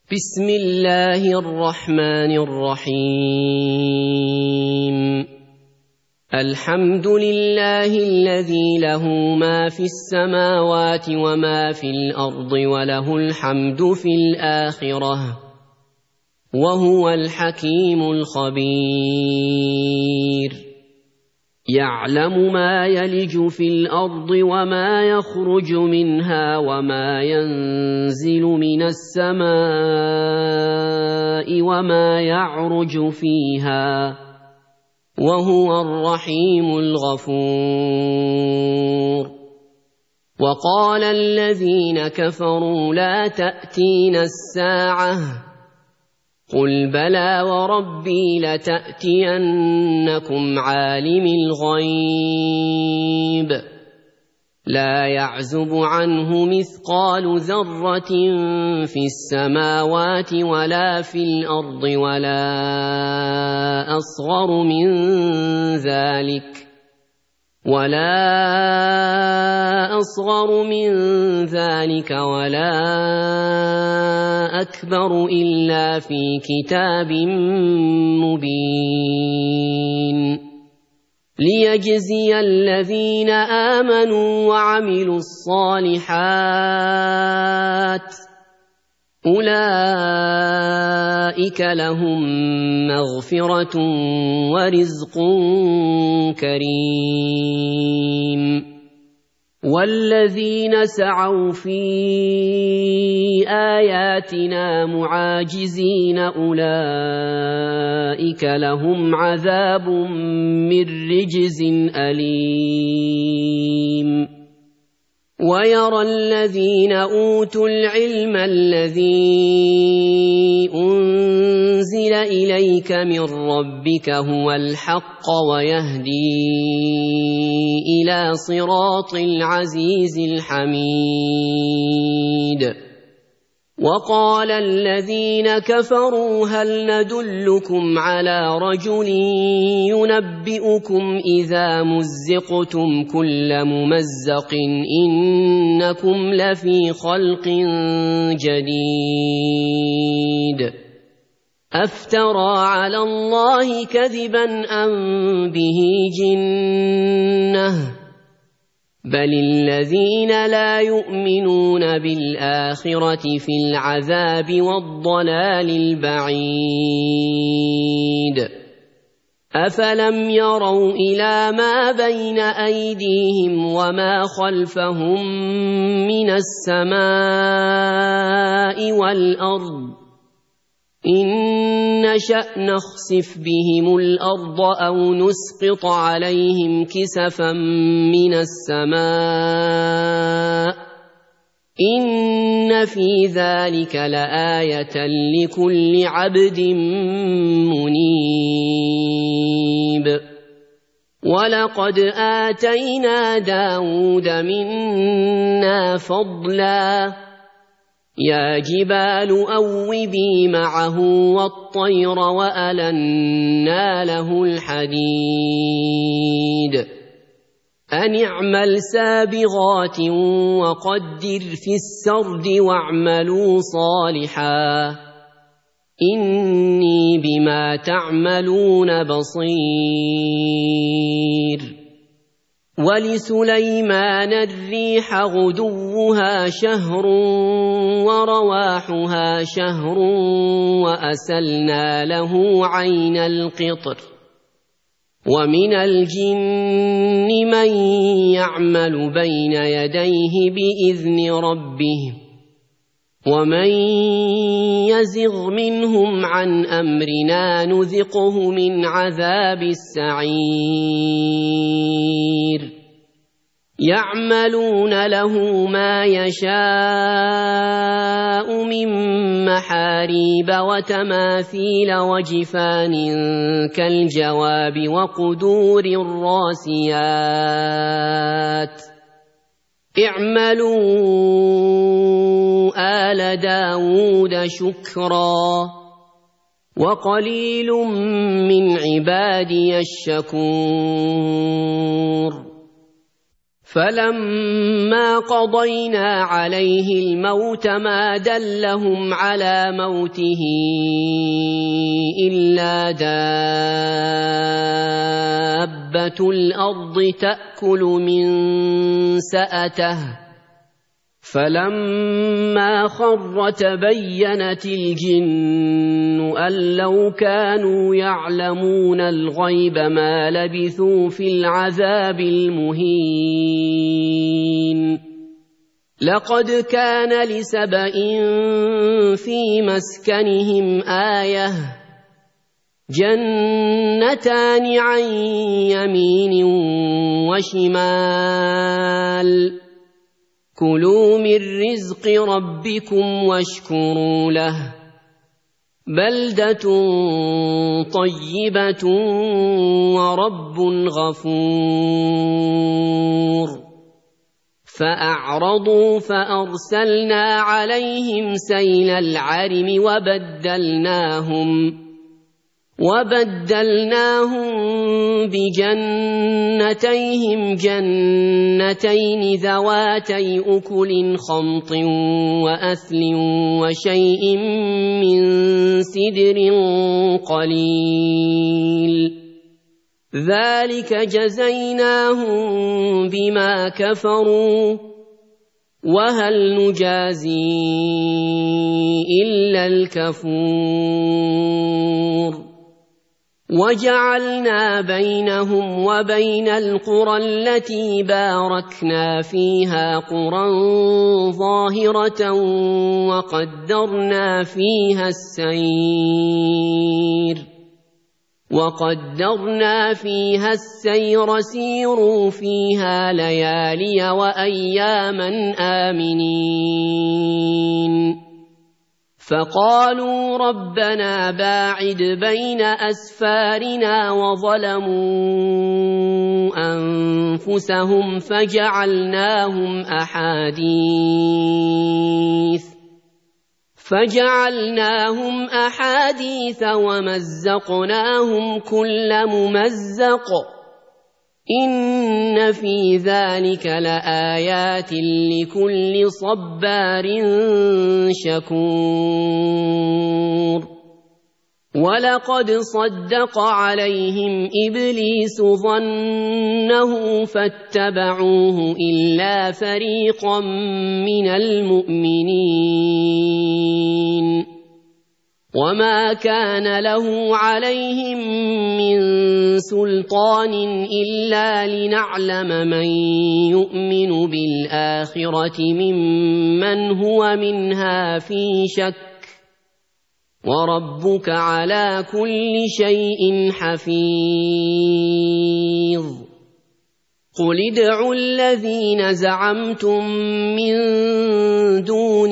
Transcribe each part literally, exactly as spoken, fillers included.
بسم الله الرحمن الرحيم. الحمد لله الذي له ما في السماوات وما في الأرض وله الحمد في الآخرة وهو الحكيم الخبير. يعلم ما يلج في الأرض وما يخرج منها وما ينزل من السماء وما يعرج فيها وهو الرحيم الغفور. وقال الذين كفروا لا تأتينا الساعة قل بلى وربي لتأتينكم عالم الغيب لا يعزب عنه مثقال ذرة في السماوات ولا في الأرض ولا أصغر من ذلك ولا أصغر من ذلك ولا أكبر إلا في كتاب مبين ليجزي الذين آمنوا وعملوا الصالحات أولئك لهم مغفرة ورزق كريم. والذين سعوا في آياتنا معاجزين أولئك لهم عذاب من رجز أليم. ويرى الذين أوتوا العلم الذي أنزل إليك من ربك هو الحق ويهدي إلى صراط العزيز الحميد. وقال الذين كفروا هل ندلكم على رجل ينبئكم إذا مزقتم كل ممزق إنكم لفي خلق جديد أفترى على الله كذبا أم به جنة بل الذين لا يؤمنون بالآخرة في العذاب والضلال البعيد. أفلم يروا إلى ما بين أيديهم وما خلفهم من السماء والأرض إن نشأ نخسف بهم الأرض أو نسقط عليهم كسفا من السماء إن في ذلك لآية لكل عبد منيب. ولقد آتينا داود منا فضلا يا جبال أوبي معه والطير وألنا له الحديد أن اعمل سابغات وقدر في السرد واعملوا صالحا إني بما تعملون بصير. ولسليمان الريح غدوها شهر ورواحها شهر وأسلنا له عين القطر ومن الجن من يعمل بين يديه بإذن ربه ومن يزغ منهم عن أمرنا نذقه من عذاب السعير. يعملون له ما يشاء من محاريب وتماثيل وجفان كالجواب وقدور الراسيات اعملوا آل داود شكرا وقليل من عبادي الشكور. فلما قضينا عليه الموت ما دلهم على موته إلا دابة الأرض تأكل من سأته فلما خر تبينت الجن أن لو كانوا يعلمون الغيب ما لبثوا في العذاب المهين لقد كان لسبإ في مسكنهم آية جنتان عن يمين وشمال كلوا من رزق ربكم واشكروا له بلدة طيبة ورب غفور فأعرضوا فأرسلنا عليهم سيل العرم وبدلناهم وبدلناهم بجنتيهم جنتين ذواتي أكل خمط وأثل وشيء من سدر قليل ذلك جزيناهم بما كفروا وهل نجازي إلا الكفور وجعلنا بينهم وبين القرى التي باركنا فيها قرى ظاهرة وقدرنا فيها السير وقدرنا فيها السير سيروا فيها ليالي وأياما آمنين فقالوا ربنا باعد بين أسفارنا وظلموا أنفسهم فجعلناهم أحاديث فجعلناهم أحاديث ومزقناهم كل ممزق إن في ذلك لآيات لكل صبار شكور ولقد صدق عليهم إبليس ظنه فاتبعوه إلا فريقا من المؤمنين وما كان له عليهم من سلطان إلا لنعلم من يؤمن بالآخرة ممن هو منها في شك وربك على كل شيء حفيظ قل ادعوا الذين زعمتم من دون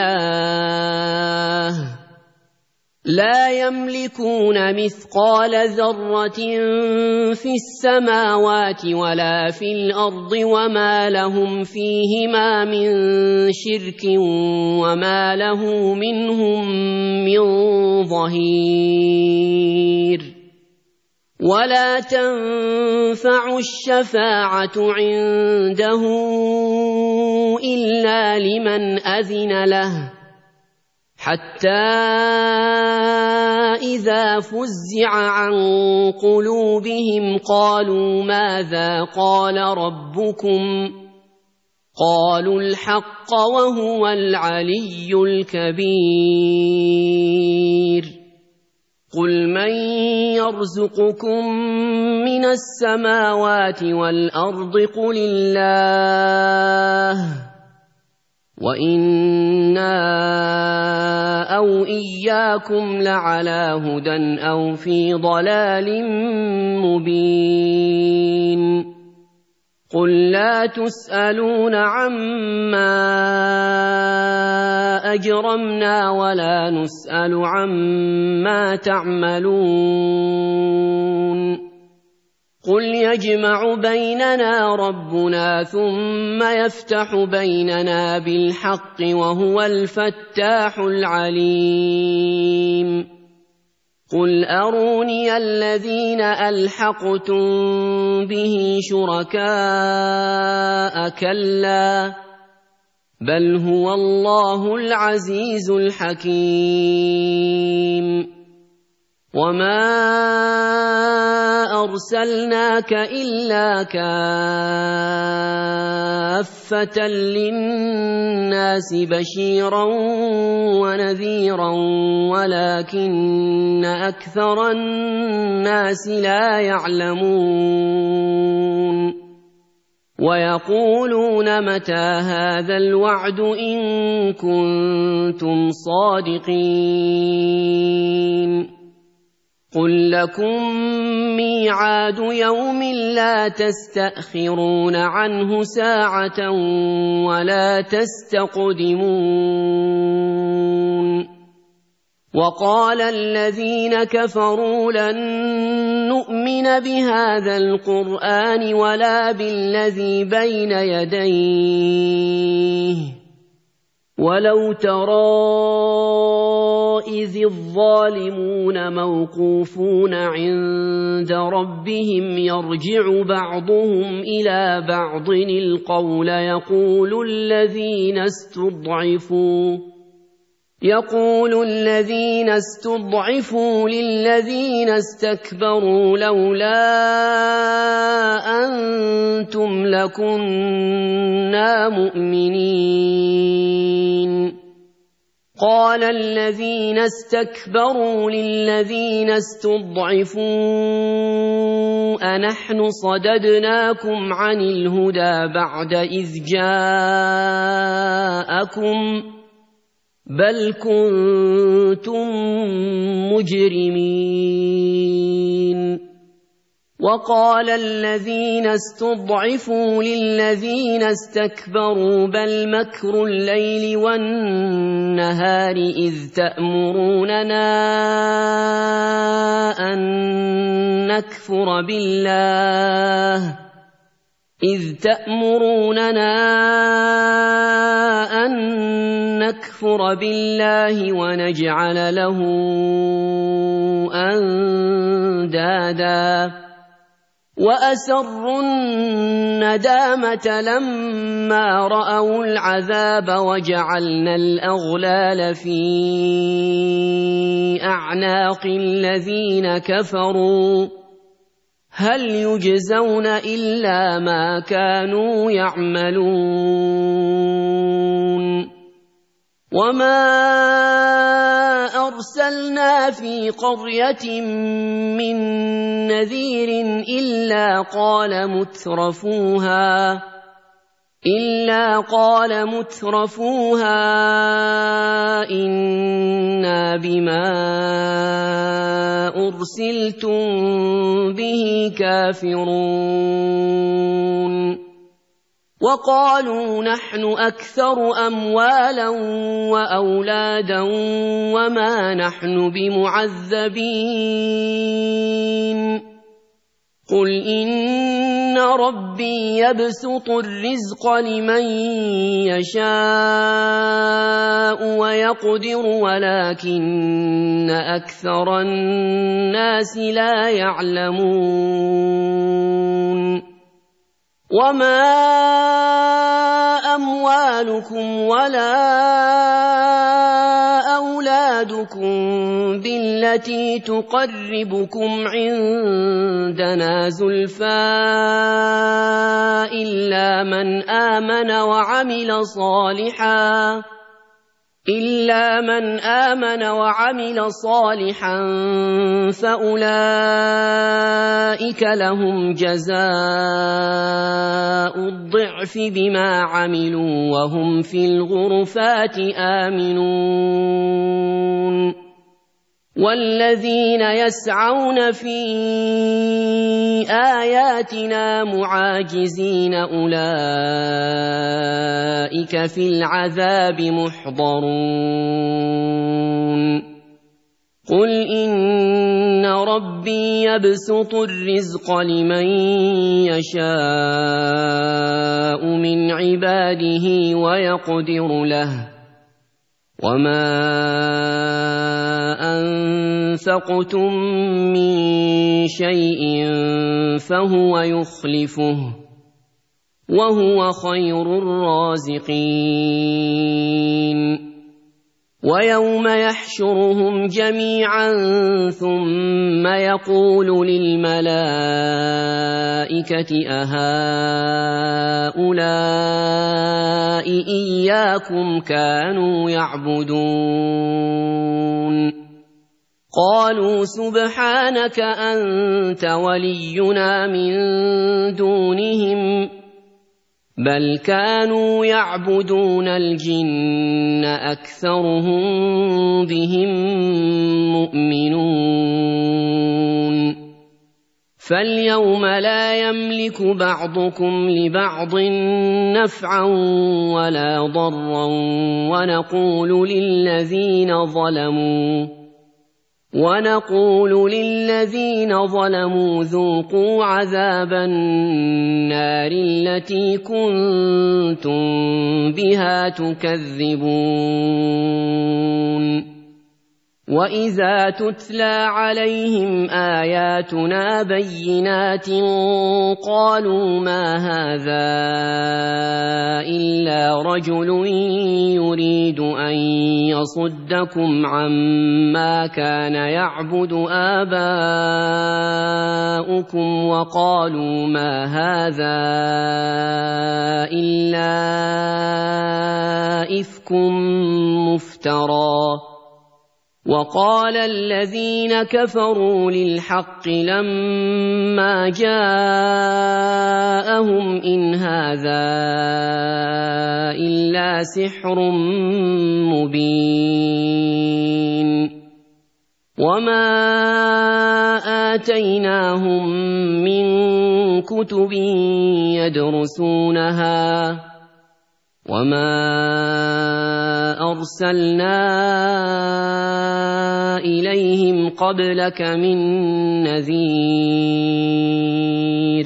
الله لا يملكون مثقال ذرة في السماوات ولا في الأرض وما لهم فيهما من شرك وما له منهم من ظهير ولا تنفع الشفاعة عنده إلا لمن أذن له حتى إذا فزع عن قلوبهم قالوا ماذا قال ربكم قالوا الحق وهو العلي الكبير قل من يرزقكم من السماوات والأرض قل الله وإنا أو إياكم لعلى هدى أو في ضلال مبين قل لا تسألون عما أجرمنا ولا نسأل عما تعملون قل يجمع بيننا ربنا ثم يفتح بيننا بالحق وهو الفتاح العليم قل أروني الذين ألحقتم به شركاء كلا بل هو الله العزيز الحكيم وما أرسلناك إلا كافة للناس بشيرا ونذيرا ولكن أكثر الناس لا يعلمون ويقولون متى هذا الوعد إن كنتم صادقين قل لكم ميعاد يوم لا تستأخرون عنه ساعة ولا تستقدمون وقال الذين كفروا لن نؤمن بهذا القرآن ولا بالذي بين يديه ولو ترى إذ الظالمون موقوفون عند ربهم يرجع بعضهم إلى بعض القول يقول الذين استضعفوا يقول الذين استضعفوا للذين استكبروا لولا أنتم لكنا مؤمنين قال الذين استكبروا للذين استضعفوا أنحن صددناكم عن الهدى بعد إذ جاءكم بل كنتم مجرمين وقال الذين استضعفوا للذين استكبروا بل مكر الليل والنهار إذ تأمروننا أن نكفر بالله إذ تأمروننا أن نكفر بالله ونجعل له أندادا وأسروا الندامة لما رأوا العذاب وجعلنا الأغلال في أعناق الذين كفروا هل يجزون إلا ما كانوا يعملون وما أرسلنا في قرية من نذير إلا قال مترفوها إلا قال مترفوها إنا بما أرسلتم به كافرون وقالوا نحن أكثر أموالا وأولادا وما نحن بمعذبين قل إن ربي يبسط الرزق لمن يشاء ويقدر ولكن أكثر الناس لا يعلمون وما أموالكم ولا أولادكم بالتي تقربكم عندنا زلفى إلا من آمن وعمل صالحا إلا من آمن وعمل صالحا فأولئك لهم جزاء الضعف بما عملوا وهم في الغرفات آمنون والذين يسعون في آياتنا معاجزين أولئك في العذاب محضرون قل إن ربي يبسط الرزق لمن يشاء من عباده ويقدر له وما أنفقتم من شيء فهو يخلفه وهو خير الرازقين ويوم يحشرهم جميعا ثم يقول للملائكة أهؤلاء إياكم كانوا يعبدون قالوا سبحانك أنت ولينا من دونهم بل كانوا يعبدون الجن أكثرهم بهم مؤمنون فاليوم لا يملك بعضكم لبعض نفعا ولا ضرا ونقول للذين ظلموا ونقول للذين ظلموا ذوقوا عذاب النار التي كنتم بها تكذبون وإذا تتلى عليهم آياتنا بينات قالوا ما هذا إلا رجل يريد أن يصدكم عما كان يعبد آباؤكم وقالوا ما هذا إلا إفك مفترى وقال الذين كفروا للحق لما جاءهم إن هذا إلا سحر مبين وما آتيناهم من كتب يدرسونها وما أرسلنا إليهم قبلك من نذير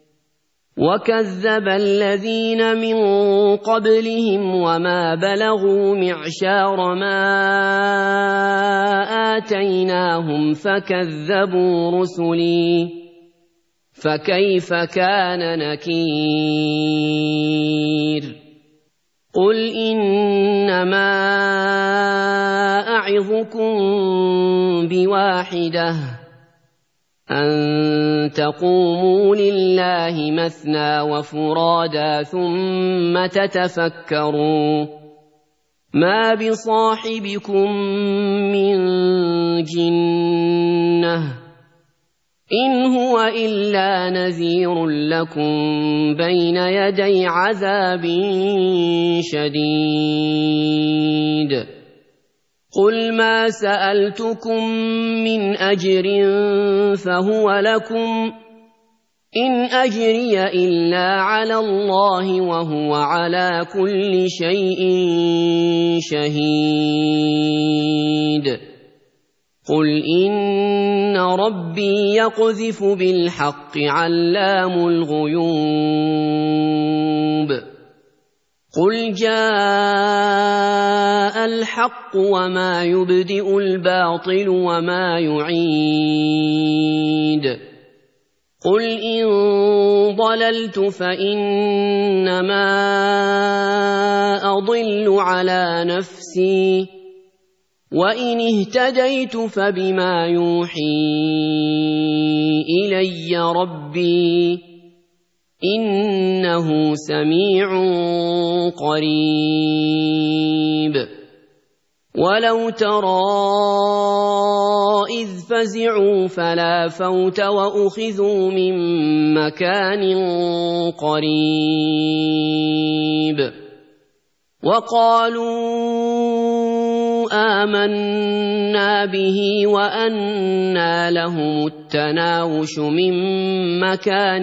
وكذب الذين من قبلهم وما بلغوا معشار ما آتيناهم فكذبوا رسلي فكيف كان نكير قل إنما أعظكم بواحدة أن تقوموا لله مثنى وفرادا ثم تتفكروا ما بصاحبكم من جنة إن هو إلا نذير لكم بين يدي عذاب شديد قل ما سألتكم من أجر فهو لكم إن أجري إلا على الله وهو على كل شيء شهيد قل إن ربي يقذف بالحق علام الغيوب قل جاء الحق وما يبدئ الباطل وما يعيد قل إن ضللت فإنما أضل على نفسي وإن اهتديت فبما يوحي إلي ربي إنه سميع قريب ولو ترى إذ فزعوا فلا فوت وأخذوا من مكان قريب وقالوا آمنا به وأنى لهم التناوش من مكان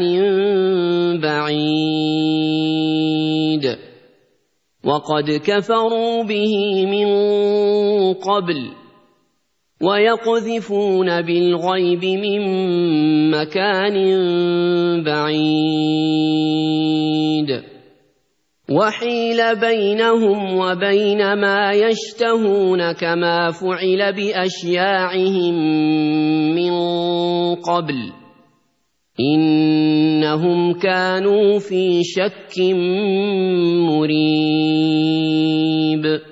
بعيد وقد كفروا به من قبل ويقذفون بالغيب من مكان بعيد وحيل بينهم وبين ما يشتهون كما فعل بأشياعهم من قبل إنهم كانوا في شك مريب